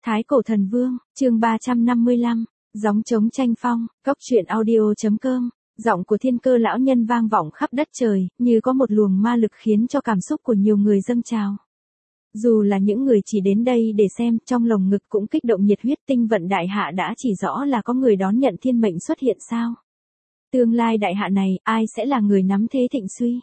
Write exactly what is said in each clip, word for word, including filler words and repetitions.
Thái Cổ Thần Vương, chương ba trăm năm mươi lăm, gióng trống tranh phong, góc truyện audio.com, giọng của Thiên Cơ lão nhân vang vọng khắp đất trời, như có một luồng ma lực khiến cho cảm xúc của nhiều người dâng trào. Dù là những người chỉ đến đây để xem, trong lồng ngực cũng kích động nhiệt huyết. Tinh vận đại hạ đã chỉ rõ là có người đón nhận thiên mệnh xuất hiện sao? Tương lai đại hạ này, ai sẽ là người nắm thế thịnh suy?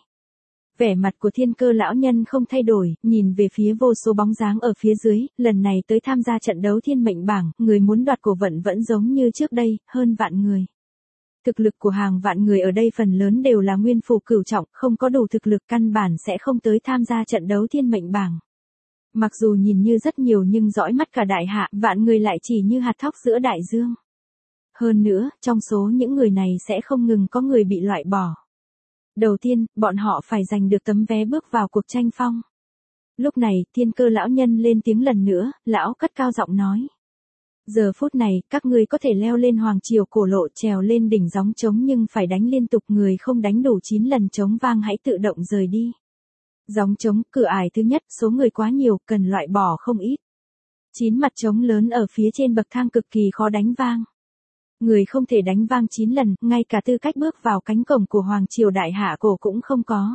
Vẻ mặt của Thiên Cơ lão nhân không thay đổi, nhìn về phía vô số bóng dáng ở phía dưới, lần này tới tham gia trận đấu thiên mệnh bảng, người muốn đoạt cổ vận vẫn giống như trước đây, hơn vạn người. Thực lực của hàng vạn người ở đây phần lớn đều là nguyên phù cửu trọng, không có đủ thực lực căn bản sẽ không tới tham gia trận đấu thiên mệnh bảng. Mặc dù nhìn như rất nhiều nhưng dõi mắt cả đại hạ, vạn người lại chỉ như hạt thóc giữa đại dương. Hơn nữa, trong số những người này sẽ không ngừng có người bị loại bỏ. Đầu tiên, bọn họ phải giành được tấm vé bước vào cuộc tranh phong. Lúc này, Thiên Cơ lão nhân lên tiếng lần nữa, lão cất cao giọng nói. Giờ phút này, các ngươi có thể leo lên hoàng triều cổ lộ trèo lên đỉnh gióng trống nhưng phải đánh liên tục, người không đánh đủ chín lần trống vang hãy tự động rời đi. Gióng trống, cửa ải thứ nhất, số người quá nhiều, cần loại bỏ không ít. Chín mặt trống lớn ở phía trên bậc thang cực kỳ khó đánh vang. Người không thể đánh vang chín lần, ngay cả tư cách bước vào cánh cổng của Hoàng Triều Đại Hạ cổ cũng không có.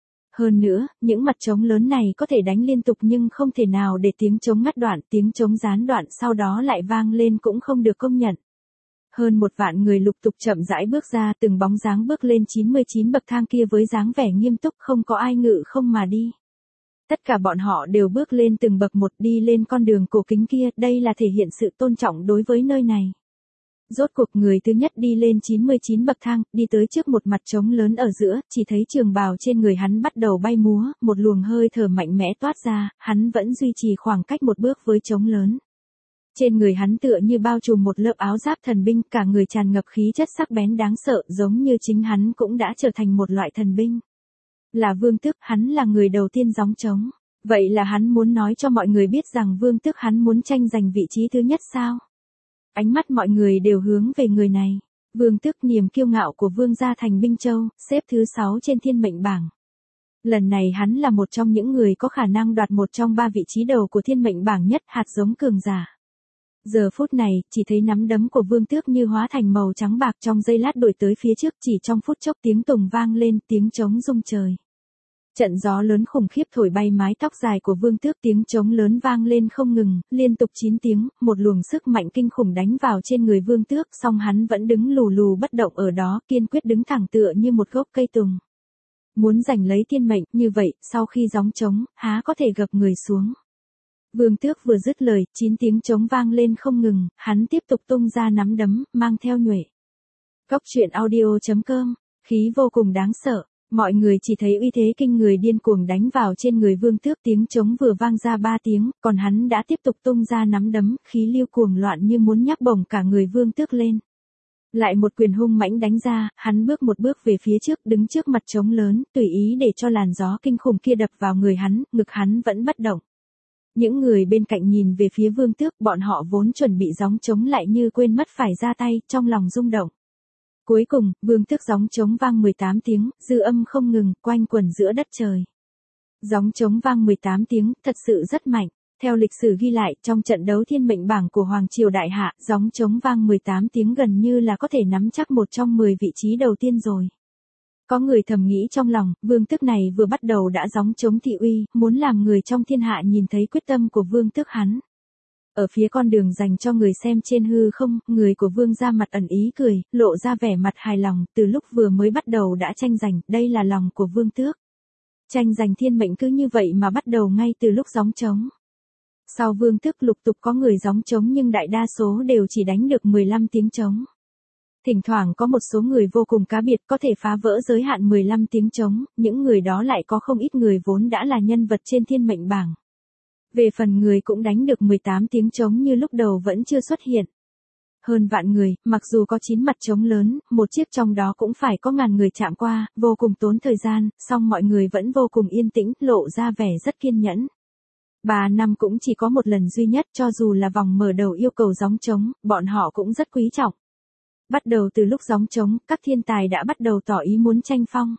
Hơn nữa, những mặt trống lớn này có thể đánh liên tục nhưng không thể nào để tiếng trống ngắt đoạn, tiếng trống gián đoạn sau đó lại vang lên cũng không được công nhận. Hơn một vạn người lục tục chậm rãi bước ra, từng bóng dáng bước lên chín mươi chín bậc thang kia với dáng vẻ nghiêm túc, không có ai ngự không mà đi. Tất cả bọn họ đều bước lên từng bậc một, đi lên con đường cổ kính kia, đây là thể hiện sự tôn trọng đối với nơi này. Rốt cuộc người thứ nhất đi lên chín mươi chín bậc thang, đi tới trước một mặt trống lớn ở giữa, chỉ thấy trường bào trên người hắn bắt đầu bay múa, một luồng hơi thở mạnh mẽ toát ra, hắn vẫn duy trì khoảng cách một bước với trống lớn. Trên người hắn tựa như bao trùm một lớp áo giáp thần binh, cả người tràn ngập khí chất sắc bén đáng sợ, giống như chính hắn cũng đã trở thành một loại thần binh. Là Vương Tước, hắn là người đầu tiên gióng trống. Vậy là hắn muốn nói cho mọi người biết rằng Vương Tước hắn muốn tranh giành vị trí thứ nhất sao? Ánh mắt mọi người đều hướng về người này. Vương Tước, niềm kiêu ngạo của Vương gia thành Binh Châu, xếp thứ sáu trên thiên mệnh bảng. Lần này hắn là một trong những người có khả năng đoạt một trong ba vị trí đầu của thiên mệnh bảng nhất, hạt giống cường giả. Giờ phút này, chỉ thấy nắm đấm của Vương Tước như hóa thành màu trắng bạc, trong giây lát đuổi tới phía trước, chỉ trong phút chốc tiếng tùng vang lên, tiếng trống rung trời. Trận gió lớn khủng khiếp thổi bay mái tóc dài của Vương Tước, tiếng trống lớn vang lên không ngừng, liên tục chín tiếng, một luồng sức mạnh kinh khủng đánh vào trên người Vương Tước, song hắn vẫn đứng lù lù bất động ở đó, kiên quyết đứng thẳng tựa như một gốc cây tùng. Muốn giành lấy thiên mệnh, như vậy, sau khi gióng trống, há có thể gập người xuống. Vương Tước vừa dứt lời, chín tiếng trống vang lên không ngừng, hắn tiếp tục tung ra nắm đấm, mang theo nhuệ. Góc truyện audio.com, khí vô cùng đáng sợ. Mọi người chỉ thấy uy thế kinh người điên cuồng đánh vào trên người Vương Tước, tiếng trống vừa vang ra ba tiếng, còn hắn đã tiếp tục tung ra nắm đấm, khí lưu cuồng loạn như muốn nhắc bổng cả người Vương Tước lên. Lại một quyền hung mãnh đánh ra, hắn bước một bước về phía trước, đứng trước mặt trống lớn, tùy ý để cho làn gió kinh khủng kia đập vào người hắn, ngực hắn vẫn bất động. Những người bên cạnh nhìn về phía Vương Tước, bọn họ vốn chuẩn bị gióng trống lại như quên mất phải ra tay, trong lòng rung động. Cuối cùng, Vương Tước gióng trống vang mười tám tiếng, dư âm không ngừng, quanh quẩn giữa đất trời. Gióng trống vang mười tám tiếng, thật sự rất mạnh. Theo lịch sử ghi lại, trong trận đấu thiên mệnh bảng của Hoàng Triều Đại Hạ, gióng trống vang mười tám tiếng gần như là có thể nắm chắc một trong mười vị trí đầu tiên rồi. Có người thầm nghĩ trong lòng, Vương Tước này vừa bắt đầu đã gióng trống thị uy, muốn làm người trong thiên hạ nhìn thấy quyết tâm của Vương Tước hắn. Ở phía con đường dành cho người xem trên hư không, người của Vương ra mặt ẩn ý cười, lộ ra vẻ mặt hài lòng, từ lúc vừa mới bắt đầu đã tranh giành, đây là lòng của Vương Tước. Tranh giành thiên mệnh cứ như vậy mà bắt đầu ngay từ lúc gióng trống. Sau Vương Tước lục tục có người gióng trống nhưng đại đa số đều chỉ đánh được mười lăm tiếng trống. Thỉnh thoảng có một số người vô cùng cá biệt có thể phá vỡ giới hạn mười lăm tiếng trống, những người đó lại có không ít người vốn đã là nhân vật trên thiên mệnh bảng. Về phần người cũng đánh được mười tám tiếng trống như lúc đầu vẫn chưa xuất hiện. Hơn vạn người, mặc dù có chín mặt trống lớn, một chiếc trong đó cũng phải có ngàn người chạm qua, vô cùng tốn thời gian, song mọi người vẫn vô cùng yên tĩnh, lộ ra vẻ rất kiên nhẫn. Ba năm cũng chỉ có một lần duy nhất, cho dù là vòng mở đầu yêu cầu gióng trống, bọn họ cũng rất quý trọng. Bắt đầu từ lúc gióng trống, các thiên tài đã bắt đầu tỏ ý muốn tranh phong.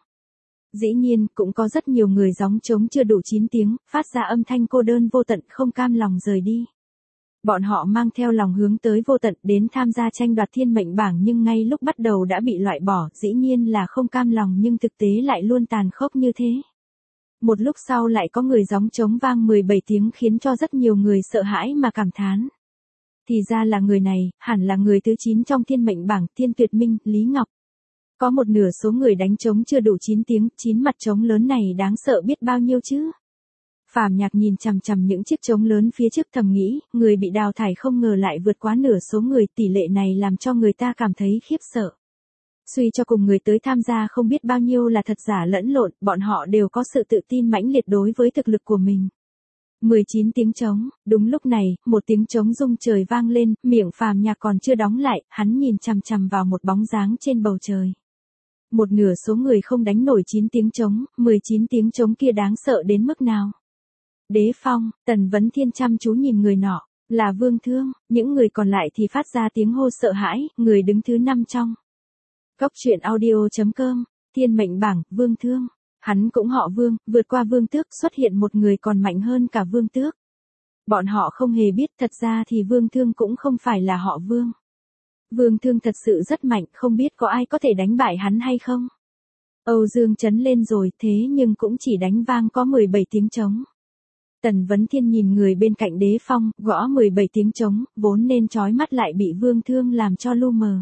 Dĩ nhiên, cũng có rất nhiều người gióng trống chưa đủ chín tiếng, phát ra âm thanh cô đơn vô tận không cam lòng rời đi. Bọn họ mang theo lòng hướng tới vô tận đến tham gia tranh đoạt thiên mệnh bảng nhưng ngay lúc bắt đầu đã bị loại bỏ, dĩ nhiên là không cam lòng nhưng thực tế lại luôn tàn khốc như thế. Một lúc sau lại có người gióng trống vang mười bảy tiếng khiến cho rất nhiều người sợ hãi mà cảm thán. Thì ra là người này, hẳn là người thứ chín trong thiên mệnh bảng, Thiên Tuyệt Minh, Lý Ngọc. Có một nửa số người đánh trống chưa đủ chín tiếng, chín mặt trống lớn này đáng sợ biết bao nhiêu chứ. Phàm Nhạc nhìn chằm chằm những chiếc trống lớn phía trước thầm nghĩ, người bị đào thải không ngờ lại vượt quá nửa số người, tỷ lệ này làm cho người ta cảm thấy khiếp sợ. Suy cho cùng người tới tham gia không biết bao nhiêu là thật giả lẫn lộn, bọn họ đều có sự tự tin mãnh liệt đối với thực lực của mình. mười chín tiếng trống, đúng lúc này, một tiếng trống rung trời vang lên, miệng Phàm Nhạc còn chưa đóng lại, hắn nhìn chằm chằm vào một bóng dáng trên bầu trời. Một nửa số người không đánh nổi chín tiếng trống, mười chín tiếng trống kia đáng sợ đến mức nào. Đế Phong, Tần Vấn Thiên chăm chú nhìn người nọ, là Vương Thương, những người còn lại thì phát ra tiếng hô sợ hãi, người đứng thứ năm trong. Góc truyện audio chấm com, thiên mệnh bảng, Vương Thương. Hắn cũng họ Vương, vượt qua Vương Tước, xuất hiện một người còn mạnh hơn cả Vương Tước. Bọn họ không hề biết thật ra thì Vương Thương cũng không phải là họ Vương. Vương Thương thật sự rất mạnh, không biết có ai có thể đánh bại hắn hay không. Âu Dương chấn lên rồi, thế nhưng cũng chỉ đánh vang có mười bảy tiếng trống. Tần Vấn Thiên nhìn người bên cạnh Đế Phong, gõ mười bảy tiếng trống, vốn nên chói mắt lại bị Vương Thương làm cho lu mờ.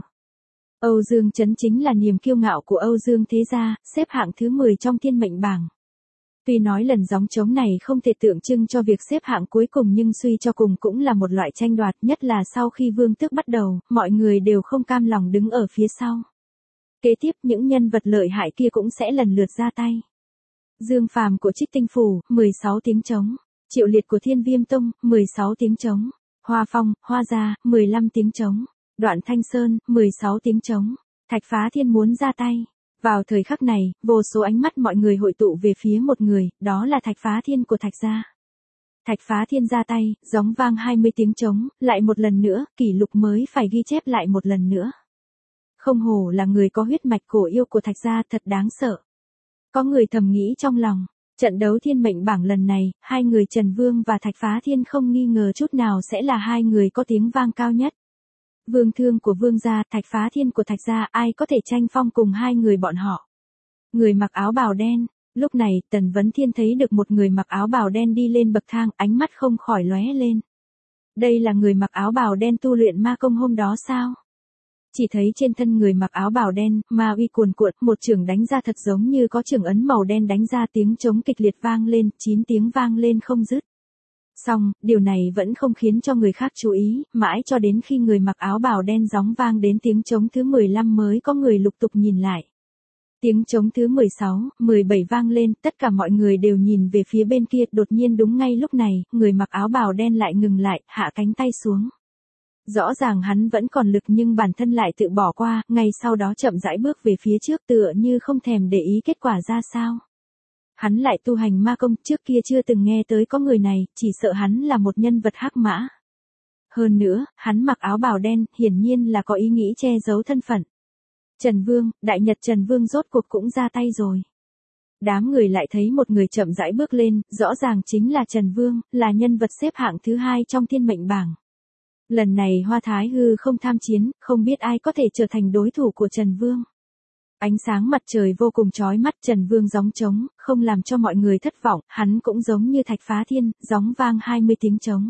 Âu Dương Chấn chính là niềm kiêu ngạo của Âu Dương thế gia, xếp hạng thứ mười trong thiên mệnh bảng. Tuy nói lần gióng trống này không thể tượng trưng cho việc xếp hạng cuối cùng nhưng suy cho cùng cũng là một loại tranh đoạt, nhất là sau khi Vương Tước bắt đầu, mọi người đều không cam lòng đứng ở phía sau. Kế tiếp những nhân vật lợi hại kia cũng sẽ lần lượt ra tay. Dương Phàm của Trích Tinh Phủ, mười sáu tiếng trống. Triệu Liệt của Thiên Viêm Tông, mười sáu tiếng trống. Hoa Phong, Hoa Gia, mười lăm tiếng trống. Đoạn Thanh Sơn, mười sáu tiếng trống. Thạch Phá Thiên muốn ra tay. Vào thời khắc này, vô số ánh mắt mọi người hội tụ về phía một người, đó là Thạch Phá Thiên của Thạch Gia. Thạch Phá Thiên ra tay, gióng vang hai mươi tiếng trống, lại một lần nữa, kỷ lục mới phải ghi chép lại một lần nữa. Không hổ là người có huyết mạch cổ yêu của Thạch Gia, thật đáng sợ. Có người thầm nghĩ trong lòng. Trận đấu thiên mệnh bảng lần này, hai người Trần Vương và Thạch Phá Thiên không nghi ngờ chút nào sẽ là hai người có tiếng vang cao nhất. Vương Thương của Vương gia, Thạch Phá Thiên của Thạch gia, ai có thể tranh phong cùng hai người bọn họ. Người mặc áo bào đen, lúc này Tần Vấn Thiên thấy được một người mặc áo bào đen đi lên bậc thang, ánh mắt không khỏi lóe lên. Đây là người mặc áo bào đen tu luyện ma công hôm đó sao? Chỉ thấy trên thân người mặc áo bào đen, ma uy cuồn cuộn, một chưởng đánh ra thật giống như có chưởng ấn màu đen đánh ra, tiếng trống kịch liệt vang lên, chín tiếng vang lên không dứt. Xong, điều này vẫn không khiến cho người khác chú ý, mãi cho đến khi người mặc áo bào đen gióng vang đến tiếng trống thứ mười lăm mới có người lục tục nhìn lại. Tiếng trống thứ mười sáu, mười bảy vang lên, tất cả mọi người đều nhìn về phía bên kia, đột nhiên đúng ngay lúc này, người mặc áo bào đen lại ngừng lại, hạ cánh tay xuống. Rõ ràng hắn vẫn còn lực nhưng bản thân lại tự bỏ qua, ngay sau đó chậm rãi bước về phía trước tựa như không thèm để ý kết quả ra sao. Hắn lại tu hành ma công, trước kia chưa từng nghe tới có người này, chỉ sợ hắn là một nhân vật hắc mã. Hơn nữa, hắn mặc áo bào đen, hiển nhiên là có ý nghĩ che giấu thân phận. Trần Vương, Đại Nhật Trần Vương rốt cuộc cũng ra tay rồi. Đám người lại thấy một người chậm rãi bước lên, rõ ràng chính là Trần Vương, là nhân vật xếp hạng thứ hai trong thiên mệnh bảng. Lần này Hoa Thái Hư không tham chiến, không biết ai có thể trở thành đối thủ của Trần Vương. Ánh sáng mặt trời vô cùng chói mắt, Trần Vương gióng trống, không làm cho mọi người thất vọng, hắn cũng giống như Thạch Phá Thiên, gióng vang hai mươi tiếng trống.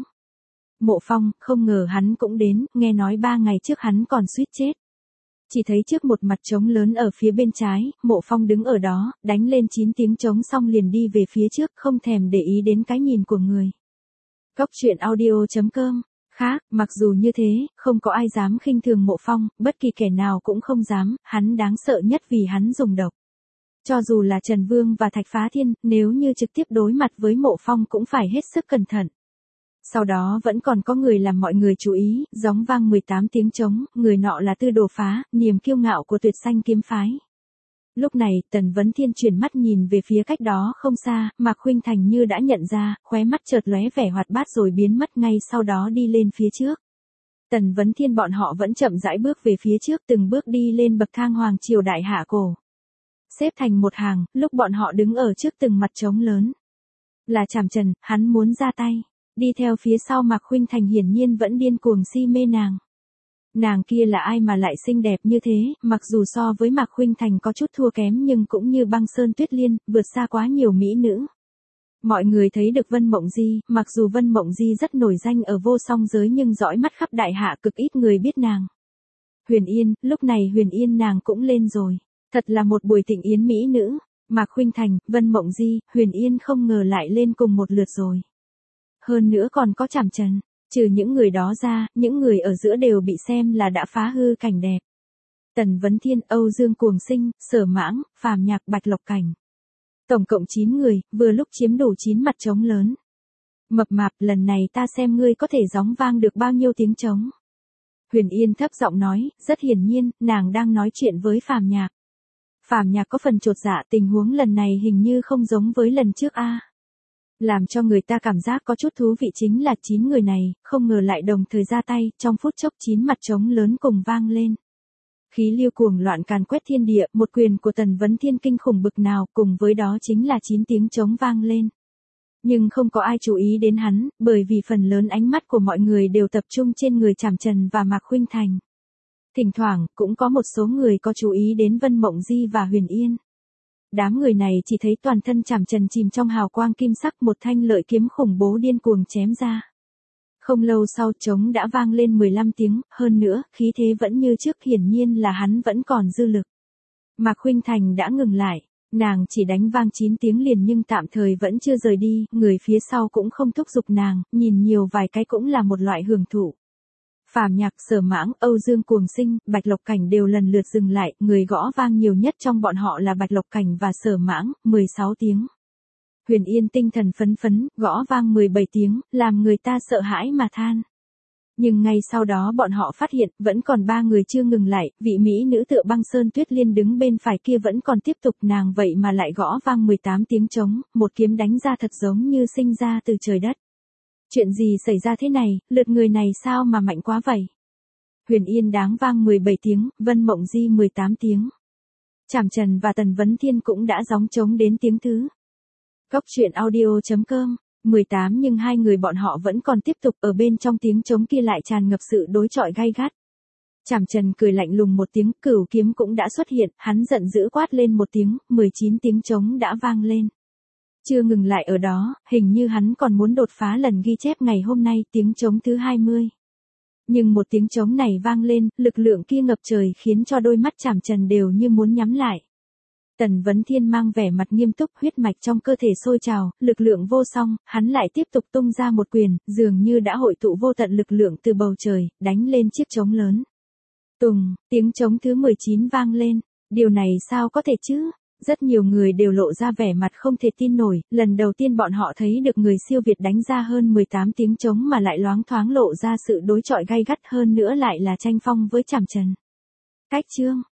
Mộ Phong, không ngờ hắn cũng đến, nghe nói ba ngày trước hắn còn suýt chết. Chỉ thấy trước một mặt trống lớn ở phía bên trái, Mộ Phong đứng ở đó, đánh lên chín tiếng trống xong liền đi về phía trước, không thèm để ý đến cái nhìn của người. Góc truyện audio chấm com. Khác, mặc dù như thế, không có ai dám khinh thường Mộ Phong, bất kỳ kẻ nào cũng không dám, hắn đáng sợ nhất vì hắn dùng độc. Cho dù là Trần Vương và Thạch Phá Thiên, nếu như trực tiếp đối mặt với Mộ Phong cũng phải hết sức cẩn thận. Sau đó vẫn còn có người làm mọi người chú ý, gióng vang mười tám tiếng trống, người nọ là Tư Đồ Phá, niềm kiêu ngạo của Tuyệt Xanh kiếm phái. Lúc này, Tần Vấn Thiên chuyển mắt nhìn về phía cách đó không xa, Mạc Khuynh Thành như đã nhận ra, khóe mắt chợt lóe vẻ hoạt bát rồi biến mất ngay sau đó đi lên phía trước. Tần Vấn Thiên bọn họ vẫn chậm rãi bước về phía trước, từng bước đi lên bậc thang hoàng triều đại hạ cổ. Xếp thành một hàng, lúc bọn họ đứng ở trước từng mặt trống lớn. Là Trảm Trần, hắn muốn ra tay. Đi theo phía sau Mạc Khuynh Thành hiển nhiên vẫn điên cuồng si mê nàng. Nàng kia là ai mà lại xinh đẹp như thế, mặc dù so với Mạc Khuynh Thành có chút thua kém nhưng cũng như băng sơn tuyết liên, vượt xa quá nhiều mỹ nữ. Mọi người thấy được Vân Mộng Di, mặc dù Vân Mộng Di rất nổi danh ở vô song giới nhưng dõi mắt khắp đại hạ cực ít người biết nàng. Huyền Yên, lúc này Huyền Yên nàng cũng lên rồi. Thật là một buổi thịnh yến mỹ nữ. Mạc Khuynh Thành, Vân Mộng Di, Huyền Yên không ngờ lại lên cùng một lượt rồi. Hơn nữa còn có Trảm Trần. Trừ những người đó ra, những người ở giữa đều bị xem là đã phá hư cảnh đẹp. Tần Vấn Thiên, Âu Dương Cuồng Sinh, Sở Mãng, Phàm Nhạc, Bạch Lộc Cảnh. Tổng cộng chín người, vừa lúc chiếm đủ chín mặt trống lớn. Mập mạp, lần này ta xem ngươi có thể gióng vang được bao nhiêu tiếng trống. Huyền Yên thấp giọng nói, rất hiển nhiên, nàng đang nói chuyện với Phàm Nhạc. Phàm Nhạc có phần chột dạ, tình huống lần này hình như không giống với lần trước a. Làm cho người ta cảm giác có chút thú vị chính là chín người này, không ngờ lại đồng thời ra tay, trong phút chốc chín mặt trống lớn cùng vang lên. Khí lưu cuồng loạn càn quét thiên địa, một quyền của Tần Vấn Thiên kinh khủng bực nào, cùng với đó chính là chín tiếng trống vang lên. Nhưng không có ai chú ý đến hắn, bởi vì phần lớn ánh mắt của mọi người đều tập trung trên người Trảm Trần và Mạc Khuynh Thành. Thỉnh thoảng, cũng có một số người có chú ý đến Vân Mộng Di và Huyền Yên. Đám người này chỉ thấy toàn thân Trảm Trần chìm trong hào quang kim sắc, một thanh lợi kiếm khủng bố điên cuồng chém ra. Không lâu sau trống đã vang lên mười lăm tiếng, hơn nữa, khí thế vẫn như trước, hiển nhiên là hắn vẫn còn dư lực. Mạc Khuynh Thành đã ngừng lại, nàng chỉ đánh vang chín tiếng liền nhưng tạm thời vẫn chưa rời đi, người phía sau cũng không thúc giục nàng, nhìn nhiều vài cái cũng là một loại hưởng thụ. Phàm Nhạc, Sở Mãng, Âu Dương Cuồng Sinh, Bạch Lộc Cảnh đều lần lượt dừng lại, người gõ vang nhiều nhất trong bọn họ là Bạch Lộc Cảnh và Sở Mãng, mười sáu tiếng. Huyền Yên tinh thần phấn phấn, gõ vang mười bảy tiếng, làm người ta sợ hãi mà than. Nhưng ngay sau đó bọn họ phát hiện, vẫn còn ba người chưa ngừng lại, vị mỹ nữ tựa băng sơn tuyết liên đứng bên phải kia vẫn còn tiếp tục, nàng vậy mà lại gõ vang mười tám tiếng trống, một kiếm đánh ra thật giống như sinh ra từ trời đất. Chuyện gì xảy ra thế này, lượt người này sao mà mạnh quá vậy? Huyền Yên đáng vang mười bảy tiếng, Vân Mộng Di mười tám tiếng. Trảm Trần và Tần Vấn Thiên cũng đã gióng trống đến tiếng thứ. Góc truyện audio chấm com, mười tám nhưng hai người bọn họ vẫn còn tiếp tục, ở bên trong tiếng trống kia lại tràn ngập sự đối chọi gay gắt. Trảm Trần cười lạnh lùng một tiếng, cửu kiếm cũng đã xuất hiện, hắn giận dữ quát lên một tiếng, mười chín tiếng trống đã vang lên. Chưa ngừng lại ở đó, hình như hắn còn muốn đột phá lần ghi chép ngày hôm nay, tiếng trống thứ hai mươi. Nhưng một tiếng trống này vang lên, lực lượng kia ngập trời khiến cho đôi mắt Trảm Trần đều như muốn nhắm lại. Tần Vấn Thiên mang vẻ mặt nghiêm túc, huyết mạch trong cơ thể sôi trào, lực lượng vô song, hắn lại tiếp tục tung ra một quyền, dường như đã hội tụ vô tận lực lượng từ bầu trời, đánh lên chiếc trống lớn. Tùng, tiếng trống thứ mười chín vang lên, điều này sao có thể chứ? Rất nhiều người đều lộ ra vẻ mặt không thể tin nổi, lần đầu tiên bọn họ thấy được người siêu việt đánh ra hơn mười tám tiếng trống mà lại loáng thoáng lộ ra sự đối chọi gay gắt, hơn nữa lại là tranh phong với Trảm Trần. Cách chương